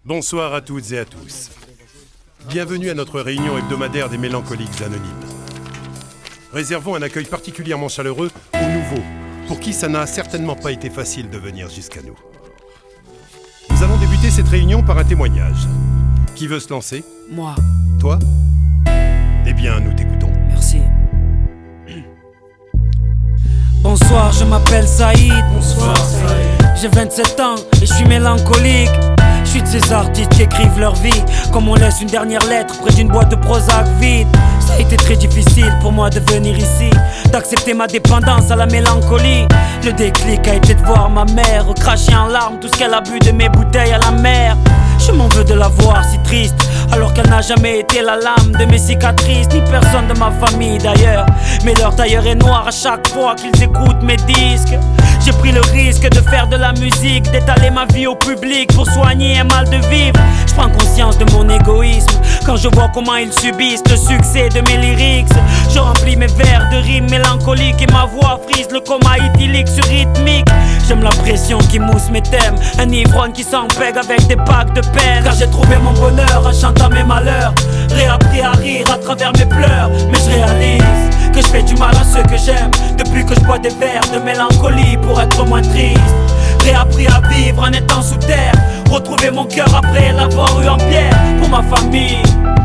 Bonsoir à toutes et à tous. Bienvenue à notre réunion hebdomadaire des Mélancoliques Anonymes. Réservons un accueil particulièrement chaleureux aux nouveaux, pour qui ça n'a certainement pas été facile de venir jusqu'à nous. Nous allons débuter cette réunion par un témoignage. Qui veut se lancer ? Moi. Toi ? Eh bien, nous t'écoutons. Merci. Bonsoir, je m'appelle Saïd. Bonsoir Saïd. J'ai 27 ans et je suis mélancolique. Je suis de ces artistes qui écrivent leur vie comme on laisse une dernière lettre près d'une boîte de Prozac vide. Ça a été très difficile pour moi de venir ici, d'accepter ma dépendance à la mélancolie. Le déclic a été de voir ma mère cracher en larmes tout ce qu'elle a bu de mes bouteilles à la mer. Je m'en veux de la voir si triste, alors qu'elle n'a jamais été la lame de mes cicatrices, ni personne de ma famille d'ailleurs. Mais leur tailleur est noir à chaque fois qu'ils écoutent mes disques. J'ai pris le risque de faire de la musique, d'étaler ma vie au public pour soigner un mal de vivre. Je prends conscience de mon égoïsme quand je vois comment ils subissent le succès de mes lyrics. Je remplis mes vers de rimes mélancoliques et ma voix frise le coma idyllique sur rythmique. J'aime la pression qui mousse mes thèmes, un ivrogne qui s'empègue avec des packs de peine. Car j'ai trouvé mon bonheur en chantant mes malheurs, réappris à rire à travers mes pleurs. Mais je réalise que je fais du mal à ceux que j'aime depuis que je bois des verres de mélancolie pour être moins triste. Réappris à vivre en étant sous terre, retrouver mon cœur après l'avoir eu en pierre. Pour ma famille,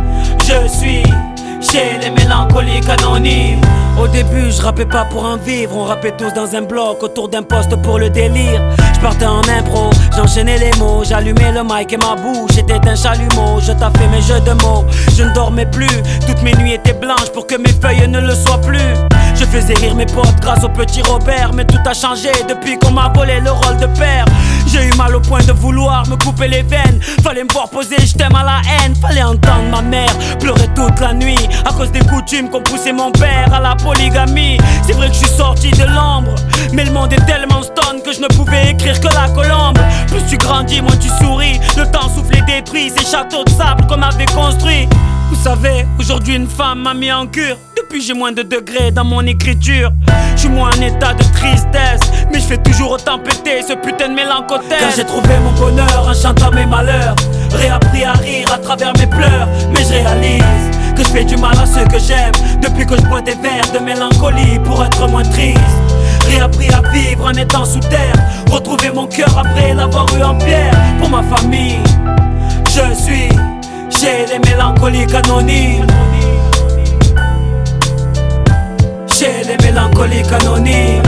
je suis chez les mélancoliques anonymes. Au début je rappais pas pour en vivre, on rappait tous dans un bloc autour d'un poste pour le délire. Je partais en impro, j'enchaînais les mots, j'allumais le mic et ma bouche était un chalumeau. Je taffais mes jeux de mots, je ne dormais plus, toutes mes nuits étaient blanches pour que mes feuilles ne le soient plus. Je faisais rire mes potes grâce au petit Robert, mais tout a changé depuis qu'on m'a volé le rôle de père. J'ai eu mal au point de vouloir me couper les veines, fallait me voir poser je t'aime à la haine. Fallait entendre ma mère pleurer toute la nuit à cause des coutumes qu'ont poussé mon père à la polygamie. C'est vrai que je suis sorti de l'ombre, mais le monde est tellement stone que je ne pouvais écrire que la colombe. Plus tu grandis, moins tu souris, le temps souffle et détruit ces châteaux de sable qu'on avait construits. Vous savez, aujourd'hui une femme m'a mis en cure. Depuis j'ai moins de degrés dans mon écriture. Je suis moins en état de tristesse, mais je fais toujours autant péter ce putain de mélancothèse. Car j'ai trouvé mon bonheur en chantant mes malheurs, réappris à rire à travers mes pleurs. Mais je réalise que je fais du mal à ceux que j'aime depuis que je bois des verres de mélancolie pour être moins triste. Réappris à vivre en étant sous terre, retrouver mon cœur après l'avoir eu en pierre. Pour ma famille, je suis chez les mélancoliques anonymes. Chez les mélancoliques anonymes.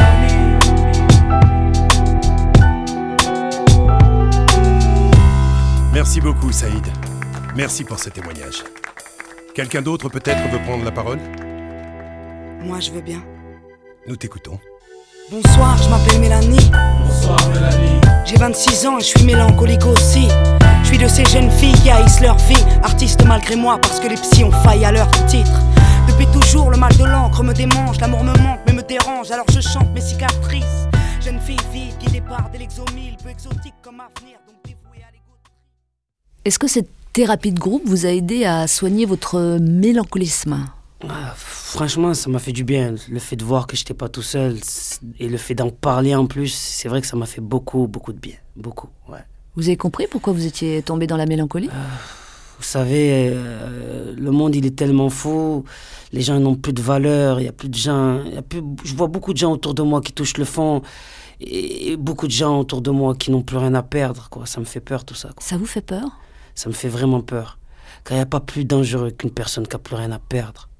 Merci beaucoup, Saïd. Merci pour ce témoignage. Quelqu'un d'autre peut-être veut prendre la parole ? Moi je veux bien. Nous t'écoutons. Bonsoir, je m'appelle Mélanie. Bonsoir Mélanie. J'ai 26 ans et je suis mélancolique aussi. Je suis de ces jeunes filles qui haïssent leur vie, artistes malgré moi parce que les psys ont failli à leur titre. Depuis toujours le mal de l'encre me démange, l'amour me manque mais me dérange, alors je chante mes cicatrices. Jeune fille vide qui départ de l'exomile, peu exotique comme avenir, donc dévouée à l'ego. Est-ce que cette thérapie de groupe vous a aidé à soigner votre mélancolisme ? Franchement, ça m'a fait du bien. Le fait de voir que j'étais pas tout seul et le fait d'en parler en plus, c'est vrai que ça m'a fait beaucoup de bien. Beaucoup, ouais. Vous avez compris pourquoi vous étiez tombé dans la mélancolie ? Vous savez, le monde il est tellement fou, les gens n'ont plus de valeur, il y a plus de gens, je vois beaucoup de gens autour de moi qui touchent le fond et beaucoup de gens autour de moi qui n'ont plus rien à perdre, quoi. Ça me fait peur tout ça, quoi. Ça vous fait peur ? Ça me fait vraiment peur, car il n'y a pas plus dangereux qu'une personne qui n'a plus rien à perdre.